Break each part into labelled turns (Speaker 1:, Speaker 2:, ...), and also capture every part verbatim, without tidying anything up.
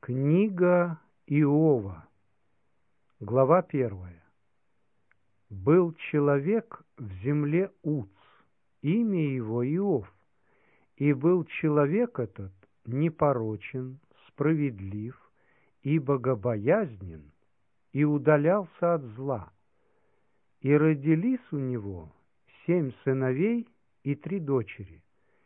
Speaker 1: Книга Иова, глава первая. Был человек в земле Уц, имя его Иов, и был человек этот непорочен, справедлив и богобоязнен, и удалялся от зла. И родились у него семь сыновей и три дочери.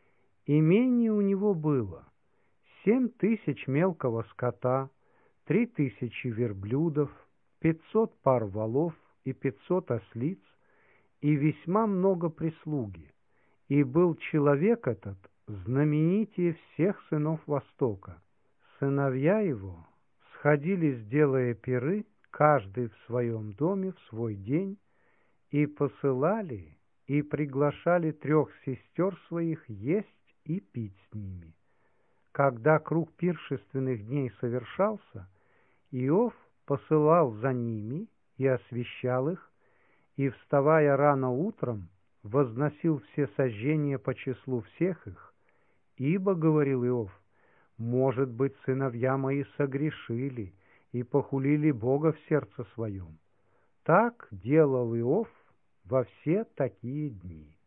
Speaker 1: Имение у него было семь тысяч мелкого скота, три тысячи верблюдов, пятьсот пар волов и пятьсот ослиц, и весьма много прислуги. И был человек этот знаменитее всех сынов Востока. Сыновья его сходились, делая пиры, каждый в своем доме в свой день, и посылали и приглашали трех сестер своих есть и пить с ними. Когда круг пиршественных дней совершался, Иов посылал за ними и освещал их, и, вставая рано утром, возносил все сожжения по числу всех их, ибо, говорил Иов, может быть, сыновья мои согрешили и похулили Бога в сердце своем. Так делал Иов во все такие дни.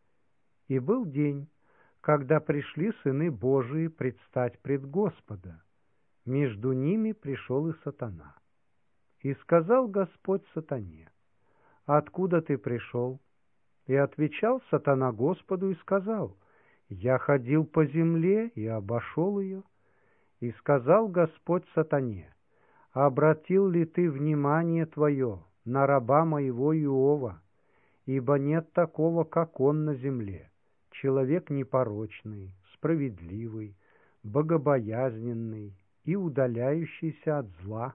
Speaker 1: И был день, когда пришли сыны Божии предстать пред Господа. Между ними пришел и сатана. И сказал Господь сатане: «Откуда ты пришел?» И отвечал сатана Господу и сказал: «Я ходил по земле и обошел ее». И сказал Господь сатане: «Обратил ли ты внимание твое на раба моего Иова? Ибо нет такого, как он на земле, человек непорочный, справедливый, богобоязненный и удаляющийся от зла».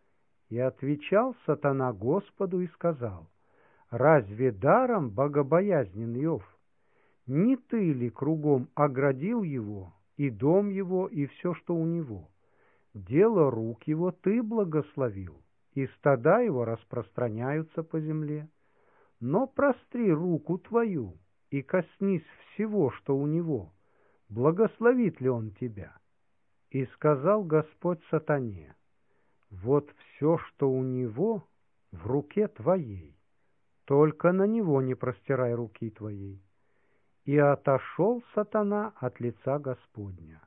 Speaker 1: И отвечал сатана Господу и сказал: «Разве даром богобоязнен Иов? Не ты ли кругом оградил его, и дом его, и все, что у него? Дело рук его ты благословил, и стада его распространяются по земле. Но простри руку твою и коснись всего, что у него. Благословит ли он тебя?» И сказал Господь сатане: «Вот все, что у него, в руке твоей, только на него не простирай руки твоей». И отошел сатана от лица Господня.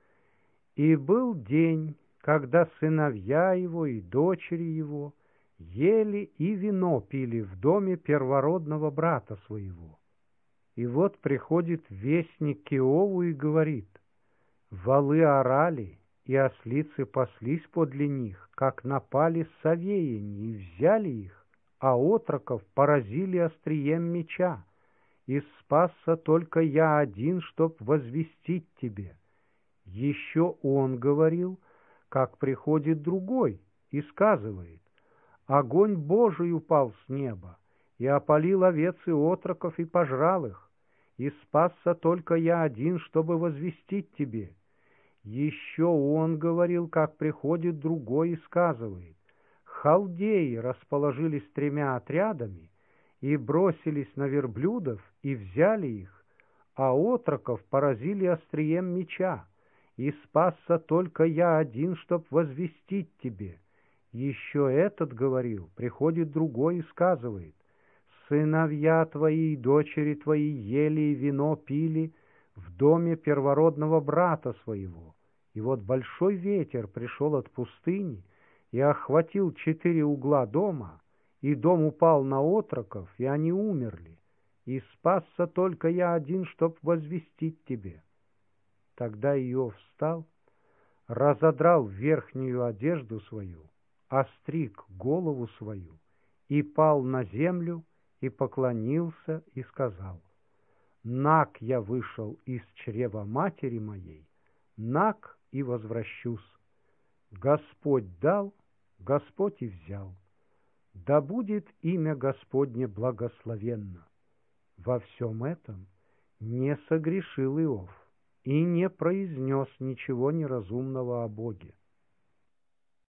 Speaker 1: И был день, когда сыновья его и дочери его ели и вино пили в доме первородного брата своего. И вот приходит вестник к Иову и говорит: «Волы орали, и ослицы паслись подле них, как напали совеяне, и взяли их, а отроков поразили острием меча. И спасся только я один, чтоб возвестить тебе». Еще он говорил, как приходит другой и сказывает: «Огонь Божий упал с неба, и опалил овец и отроков, и пожрал их. И спасся только я один, чтобы возвестить тебе». Еще он говорил, как приходит другой и сказывает: «Халдеи расположились тремя отрядами, и бросились на верблюдов, и взяли их, а отроков поразили острием меча. И спасся только я один, чтоб возвестить тебе». Еще этот говорил, приходит другой и сказывает: «Сыновья твои и дочери твои ели и вино пили в доме первородного брата своего». И вот большой ветер пришел от пустыни и охватил четыре угла дома, и дом упал на отроков, и они умерли. И спасся только я один, чтоб возвестить тебе». Тогда Иов встал, разодрал верхнюю одежду свою, остриг голову свою, и пал на землю, и поклонился, и сказал: «Наг я вышел из чрева матери моей, наг и возвращусь. Господь дал, Господь и взял. Да будет имя Господне благословенно». Во всем этом не согрешил Иов и не произнес ничего неразумного о Боге.